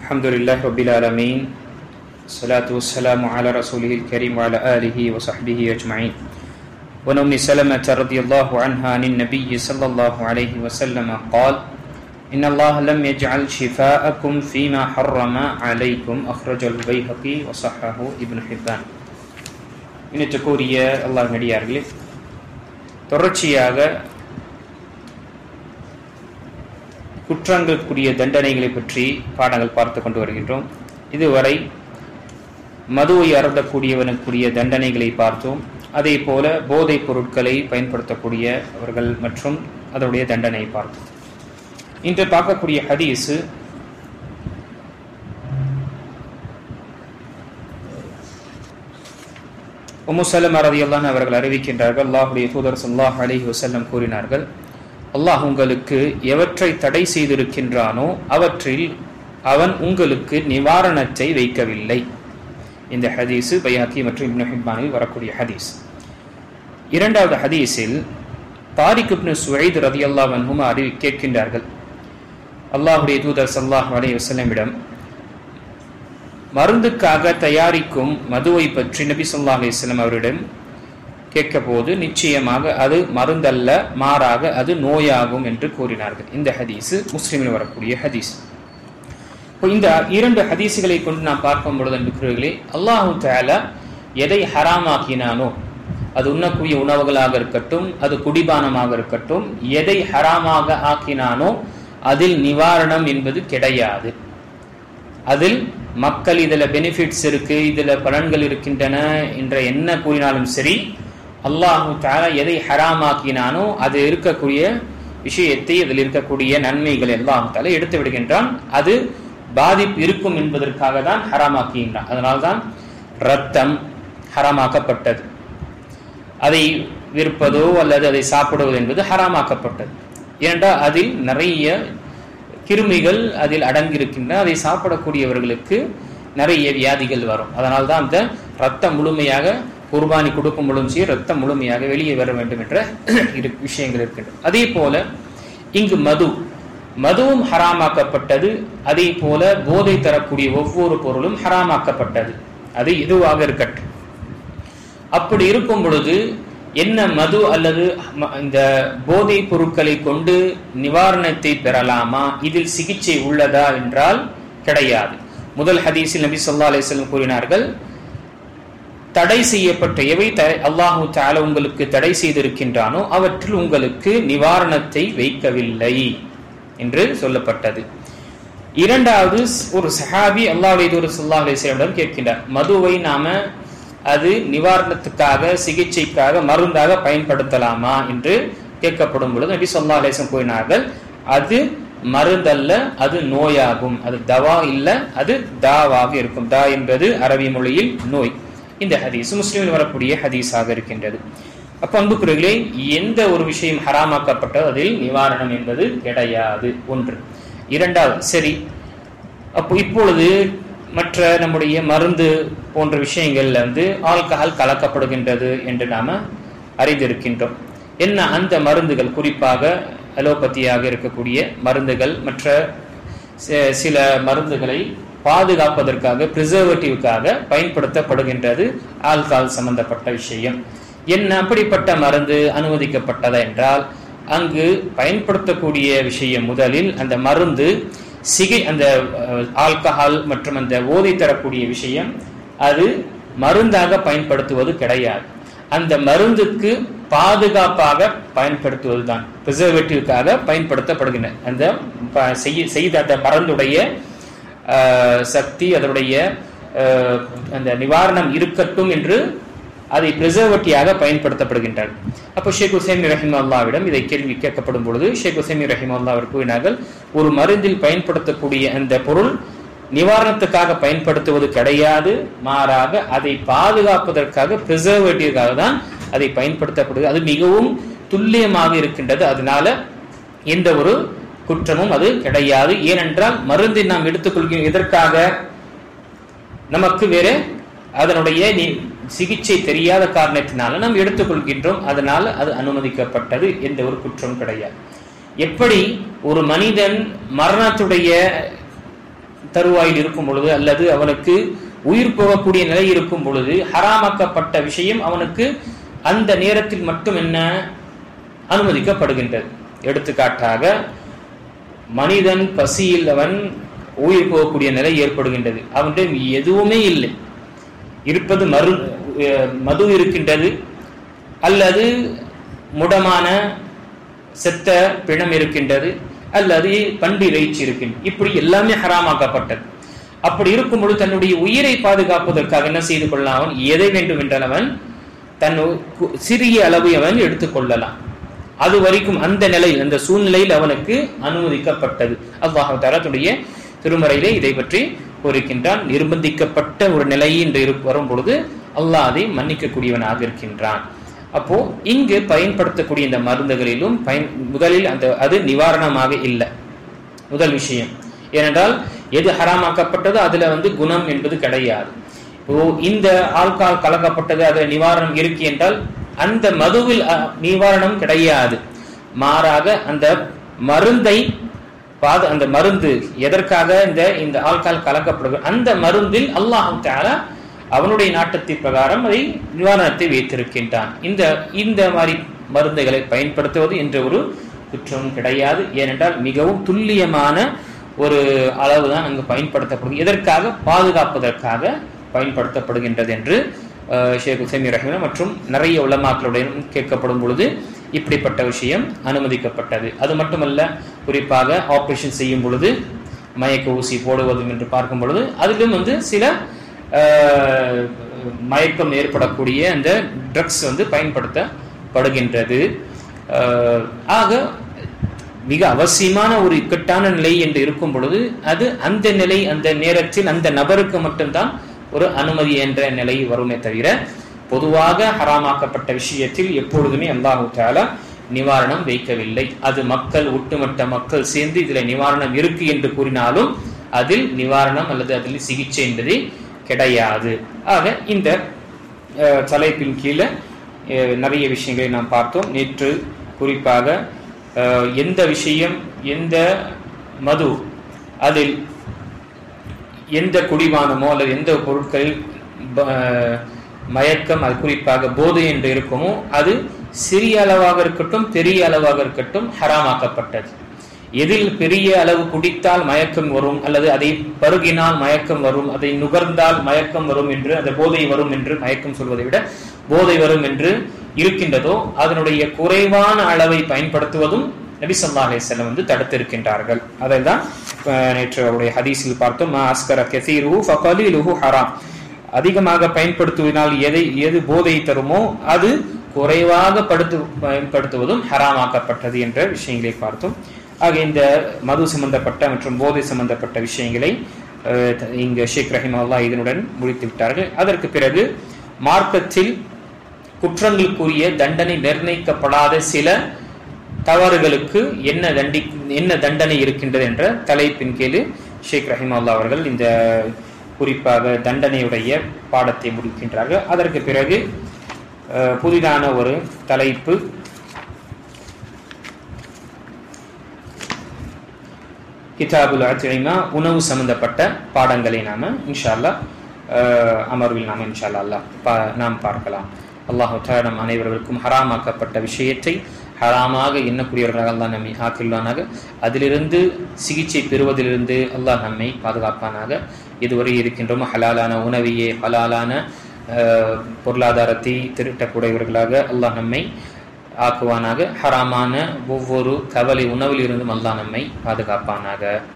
Alhamdulillah Rabbil Alameen. Salatu wassalamu ala rasulihil kareem wa ala alihi wa sahbihi ajma'in. Wa an Ummi Salamah radhiyallahu anha an an-nabiy sallallahu alayhi wa sallam qala inna Allah lam yaj'al shifa'akum fima harrama alaykum akhrajal Bayhaqi wa sahhahu Ibn Hibban. இன்னும் அல்லாஹ் நடிகார்களே, தொடர்ச்சியாக குற்றங்களுக்குரிய தண்டனைகளை பற்றி பாடங்கள் பார்த்து கொண்டு வருகின்றோம். இதுவரை மதுவை அருந்தக்கூடியவனுக்குரிய தண்டனைகளை பார்த்தோம். அதே போல போதைப் பொருட்களை பயன்படுத்தக்கூடியவர்கள் மற்றும் அதனுடைய தண்டனை பார்த்தோம். இன்று பார்க்கக்கூடிய ஹதீஸ் உம்மு ஸலமா ரலியல்லாஹு அன்ஹா அவர்கள் அறிவிக்கின்றார்கள், அல்லாஹ்வுடைய தூதர் ஸல்லல்லாஹு அலைஹி வஸல்லம் கூறினார்கள், அல்லாஹ் உங்களுக்கு எவற்றை தடை செய்திருக்கின்றானோ அவற்றில் அவன் உங்களுக்கு நிவாரணத்தை வைக்கவில்லை. இந்த ஹதீஸ் பைஹகி மற்றும் இப்னு ஹிப்பானில் வரக்கூடிய ஹதீஸ். இரண்டாவது ஹதீஸில் தாரிக் இப்னு சுவைத் ரலியல்லாஹு அன்ஹு கேட்கின்றார்கள், அல்லாஹ்வுடைய தூதர் ஸல்லல்லாஹு அலைஹி வஸல்லமிடம் மருந்துக்காக தயாரிக்கும் மதுவை பற்றி நபி ஸல்லல்லாஹு அலைஹி வஸல்லம் அவரிடம் கேட்க போது, நிச்சயமாக அது மருந்தல்ல, மாறாக அது நோயாகும் என்று கூறினார்கள். இந்த ஹதீஸ் முஸ்லிமில் வரக்கூடிய ஹதீஸ். இந்த இரண்டு ஹதீசுகளை கொண்டு நாம் பார்க்கும் பொழுது அன்புக்குரியவர்களே, அல்லாஹு தஆலா எதை ஹராமாக்கினானோ, அது உண்ணக்கூடிய உணவுகளாக இருக்கட்டும், அது குடிபானமாக இருக்கட்டும், எதை ஹராமாக ஆக்கினானோ அதில் நிவாரணம் என்பது கிடையாது. அதில் மக்கள் இதுல பெனிஃபிட்ஸ் இருக்கு, இதுல பலன்கள் இருக்கின்றன என்ற என்ன கூறினாலும் சரி, அல்லாஹு தஆலா எதை ஹராமாக்கினானோ அது இருக்கக்கூடிய விஷயத்தை, அதில் இருக்கக்கூடிய நன்மைகள் அல்லாஹு தஆலா எடுத்து விடுகின்றான். அது பாதிப்பு இருக்கும் என்பதற்காக தான் ஹராமாக்குகின்றான். அதனால்தான் ரத்தம் ஹராமாக்கப்பட்டது. அதை விற்பதோ அல்லது அதை சாப்பிடுவது என்பது ஹராமாக்கப்பட்டது. ஏனென்றால் அதில் நிறைய கிருமிகள் அதில் அடங்கியிருக்கின்றன. அதை சாப்பிடக்கூடியவர்களுக்கு நிறைய வியாதிகள் வரும். அதனால்தான் அந்த ரத்தம் முழுமையாக குர்பானி கொடுக்கும் பொழுதும் சரி, ரத்தம் முழுமையாக வெளியே வர வேண்டும் என்ற விஷயங்கள் இருக்கின்றன. அதே போல இங்கு மதுவும் ஹராமாக்கப்பட்டது. அதே போல போதை தரக்கூடிய ஒவ்வொரு பொருளும் ஹராமாக்கப்பட்டது. அது எதுவாக இருக்கட்டும். அப்படி இருக்கும் பொழுது என்ன மது அல்லது இந்த போதை பொருட்களை கொண்டு நிவாரணத்தை பெறலாமா, இதில் சிகிச்சை உள்ளதா என்றால் கிடையாது. முதல் ஹதீஸில் நபி ஸல்லல்லாஹு அலைஹி வஸல்லம் கூறினார்கள், தடை செய்யப்பட்ட எவை அல்லாஹு தஆலா உங்களுக்கு தடை செய்திருக்கின்றானோ அவற்றில் உங்களுக்கு நிவாரணத்தை வைக்கவில்லை என்று சொல்லப்பட்டது. இரண்டாவது, ஒரு சஹாபி அல்லாஹ்வுடைய தூதர் ஸல்லல்லாஹு அலைஹி வஸல்லம் கேட்கின்றார், மதுவை நாம அது நிவாரணத்துக்காக, சிகிச்சைக்காக, மருந்தாக பயன்படுத்தலாமா என்று கேட்கப்படும் பொழுது நபி ஸல்லல்லாஹு அலைஹி வஸல்லம் கூறினார்கள், அது மருந்தல்ல, அது நோயாகும். அது தவா இல்ல, அது தாவாக இருக்கும். தா என்பது அரபி மொழியில் நோய். இந்த ஹதீஸ் முஸ்லிமில் வரக்கூடிய ஹதீஸாக இருக்கின்றது. அப்ப அன்புக்குரியவர்களே, எந்த ஒரு விஷயம் ஹராமாக்கப்பட்டதோ அதில் நிவாரணம் என்பது கிடையாது. ஒன்று. இரண்டாவது, சரி, அப்போ இப்பொழுது மற்ற நம்முடைய மருந்து போன்ற விஷயங்கள்ல ஆல்கஹால் கலக்கப்படுகின்றது என்று நாம அறிந்திருக்கின்றோம். என்ன அந்த மருந்துகள், குறிப்பாக அலோபதியாக இருக்கக்கூடிய மருந்துகள், மற்ற சில மருந்துகளை பாதுகாப்பதற்காக, பிரிசர்வேட்டிவ்காக பயன்படுத்தப்படுகின்றது. ஆல்கஹால் சம்பந்தப்பட்ட விஷயம் என்ன, அப்படிப்பட்ட மருந்து அனுமதிக்கப்பட்டதா என்றால், அங்கு பயன்படுத்தக்கூடிய விஷயம் முதலில் அந்த மருந்து அந்த ஆல்கஹால் மற்றும் அந்த போதை தரக்கூடிய விஷயம் அது மருந்தாக பயன்படுத்துவது கிடையாது. அந்த மருந்துக்கு பாதுகாப்பாக பயன்படுத்துவதுதான், பிரிசர்வேட்டிவ்காக பயன்படுத்தப்படுகின்றன. அந்த செய்த அந்த மருந்துடைய சக்தி, அதனுடைய அந்த நிவாரணம் இருக்கட்டும் என்று அதை பிரிசர்வேட்டிவாக பயன்படுத்தப்படுகின்றார். அப்போ ஷேக் உசைமி ரஹிமஹுல்லாவிடம் இதை கேள்வி கேட்கப்படும் பொழுது ஷேக் உசைமி ரஹிமஹுல்லா அவர் கூறினார்கள், ஒரு மருந்தில் பயன்படுத்தக்கூடிய அந்த பொருள் நிவாரணத்துக்காக பயன்படுத்துவது கிடையாது, மாறாக அதை பாதுகாப்பதற்காக, பிரிசர்வேட்டிவ்காக தான் அதை பயன்படுத்தப்படுது. அது மிகவும் துல்லியமாக இருக்கின்றது. அதனால எந்த ஒரு குற்றமும் அது கிடையாது. ஏனென்றால் மருந்தை நாம் எடுத்துக்கொள்கிறோம் எதற்காக, நமக்கு வேற அதனுடைய சிகிச்சை தெரியாத காரணத்தினால நாம் எடுத்துக்கொள்கின்றோம். அதனால அது அனுமதிக்கப்பட்டது, எந்த ஒரு குற்றம் கிடையாது. எப்படி ஒரு மனிதன் மரணத்துடைய தருவாயில் இருக்கும் பொழுது அல்லது அவனுக்கு உயிர் போகக்கூடிய நிலை இருக்கும் பொழுது ஹராமாக்கப்பட்ட விஷயம் அவனுக்கு அந்த நேரத்தில் மட்டும் என்ன அனுமதிக்கப்படுகின்றது. எடுத்துக்காட்டாக மனிதன் பசியில் அவன் உயிர் போகக்கூடிய நிலை ஏற்படுகின்றது, அவனிடம் எதுவுமே இல்லை, இருப்பது மது இருக்கின்றது அல்லது முடமான செத்த பிணம் இருக்கின்றது அல்லது பன்றி இறைச்சி இருக்கின்றது, இப்படி எல்லாமே ஹராமாக்கப்பட்டது. அப்படி இருக்கும் பொழுது தன்னுடைய உயிரை பாதுகாப்பதற்காக என்ன செய்து கொள்ளலாம், அவன் எதை வேண்டும் என்றால் அவன் தன் சிறிய அளவை அவன் எடுத்துக்கொள்ளலாம். அது வரைக்கும் அந்த நிலையில் அந்த சூழ்நிலையில் அவனுக்கு அனுமதிக்கப்பட்டது. அல்லாஹ் தஆலா தன்னுடைய திருமறையிலே இதை பற்றி கூறுகின்றான். நிர்பந்திக்கப்பட்ட ஒரு நிலை என்று வரும் பொழுது அல்லாஹ் அதை மன்னிக்கக்கூடியவனாக இருக்கின்றான். அப்போ இங்கு பயன்படுத்தக்கூடிய இந்த மருந்துகளிலும் முதலில் அது நிவாரணமாக இல்லை, முதல் விஷயம். ஏனென்றால் எது ஹராமாக்கப்பட்டதோ அதுல குணம் என்பது கிடையாது. இந்த ஆல்கஹால் கலக்கப்பட்டது அதுல நிவாரணம் இருக்கு என்றால் அந்த மதுவில் நிவாரணம் கிடையாது. மாறாக அந்த மருந்தை அந்த மருந்து எதற்காக இந்த ஆல்கஹால் கலக்கப்படுகிறது அந்த மருந்தில் அல்லாஹ் தஆலா அவனுடைய நாட்டத்தின் பிரகாரம் அதை நிவாரணத்தை வைத்திருக்கின்றான். இந்த மாதிரி மருந்துகளை பயன்படுத்துவது என்ற ஒரு குற்றம் கிடையாது. ஏனென்றால் மிகவும் துல்லியமான ஒரு அளவுதான் அங்கு பயன்படுத்தப்படுகிறது. எதற்காக? பாதுகாப்பதற்காக பயன்படுத்தப்படுகின்றது என்று ஷேக் உசைமீன் ரஹிமஹுல்லாஹ் மற்றும் நிறைய உலமாக்களுடன் கேட்கப்படும் பொழுது இப்படிப்பட்ட விஷயம் அனுமதிக்கப்பட்டது. அது மட்டுமல்ல, குறிப்பாக ஆபரேஷன் செய்யும் பொழுது மயக்க ஊசி போடுவதும் என்று பார்க்கும் பொழுது அதிலும் சில மயக்கம் ஏற்படக்கூடிய அந்த ட்ரக்ஸ் பயன்படுத்தப்படுகின்றது. ஆக மிக அவசியமான ஒரு இக்கட்டான நிலை என்று இருக்கும் பொழுது அது அந்த நிலை அந்த நேரத்தில் அந்த நபருக்கு மட்டும்தான் ஒரு அனுமதி என்ற நிலை வருமே தவிர பொதுவாக ஹராமாக்கப்பட்ட விஷயத்தில் எப்பொழுதுமே அல்லாஹ் தஆலா நிவாரணம் வைக்கவில்லை. அது ஒட்டுமொத்த மக்கள் சேர்ந்து இதுல நிவாரணம் இருக்கு என்று கூறினாலும் அதில் நிவாரணம் அல்லது அதில் சிகிச்சை என்பது கிடையாது. ஆக இந்த தலைப்பின் கீழே நிறைய விஷயங்களை நாம் பார்த்தோம். நேற்று குறிப்பாக எந்த விஷயம், எந்த மது, அதில் எந்த குடிபானமோ அல்லது எந்த பொருட்களில் மயக்கம், அது குறிப்பாக போதை என்று இருக்குமோ அது சிறிய அளவாக இருக்கட்டும் பெரிய அளவாக இருக்கட்டும் ஹராமாக்கப்பட்டது. எதில் பெரிய அளவு குடித்தால் மயக்கம் வரும் அல்லது அதை பருகினால் மயக்கம் வரும், அதை நுகர்ந்தால் மயக்கம் வரும் என்று, அந்த போதை வரும் என்று மயக்கம் சொல்வதை விட போதை வரும் என்று இருக்கின்றதோ அதனுடைய குறைவான அளவை பயன்படுத்துவதும் நபி ஸல்லல்லாஹு அலைஹி வஸல்லம் தடுத்திருக்கின்றார்கள். அதைதான் நேற்று அவருடைய ஹதீஸில் பார்த்தோம். மா அஸ்கர கஸீருஹு ஃபகலீலுஹு ஹராம். அதிகமாக பயன்படுத்துவதால் எது போதை தருமோ அது குறைவாக பயன்படுத்துவதும் ஹராமாக்கப்பட்டது என்ற விஷயங்களை பார்த்தோம். ஆக இந்த மது சம்பந்தப்பட்ட மற்றும் போதை சம்பந்தப்பட்ட விஷயங்களை இங்கு ஷேக் ரஹிமஹுல்லாஹ் இதனுடன் முடித்து விட்டார்கள். அதற்கு பிறகு மார்க்கத்தில் குற்றங்களுக்குரிய தண்டனை நிர்ணயிக்கப்படாத சில தவறுகளுக்கு என்ன தண்டனை இருக்கின்றது என்ற தலைப்பின் கீழ் ஷேக் ரஹிமஹுல்லாஹ் அவர்கள் இந்த குறிப்பாக தண்டனையுடைய பாடத்தை முடிக்கின்றார்கள். அதற்கு பிறகு புதிதான ஒரு தலைப்பு, கிதாபுல் அத்இமா, உணவு சம்பந்தப்பட்ட பாடங்களை நாம இன்ஷா அல்லாஹ் அமர்வில் நாம இன்ஷா அல்லாஹ் நாம் பார்க்கலாம். அல்லாஹ் தஆலா நம் அனைவருக்கும் ஹராமாக்கப்பட்ட விஷயத்தை ஹராமாக எண்ணக்கூடியவர்களாக அல்லாஹ் நம்மை ஆக்கிள்வானாக. அதிலிருந்து சிகிச்சை பெறுவதிலிருந்து அல்லாஹ் நம்மை பாதுகாப்பானாக. இதுவரை இருக்கின்றோம் ஹலாலான உணவையே, ஹலாலான பொருளாதாரத்தை திருட்டக்கூடியவர்களாக அல்லாஹ் நம்மை ஆக்குவானாக. ஹராமான ஒவ்வொரு கவலை உணவில் இருந்தும் அல்லாஹ் நம்மை பாதுகாப்பானாக.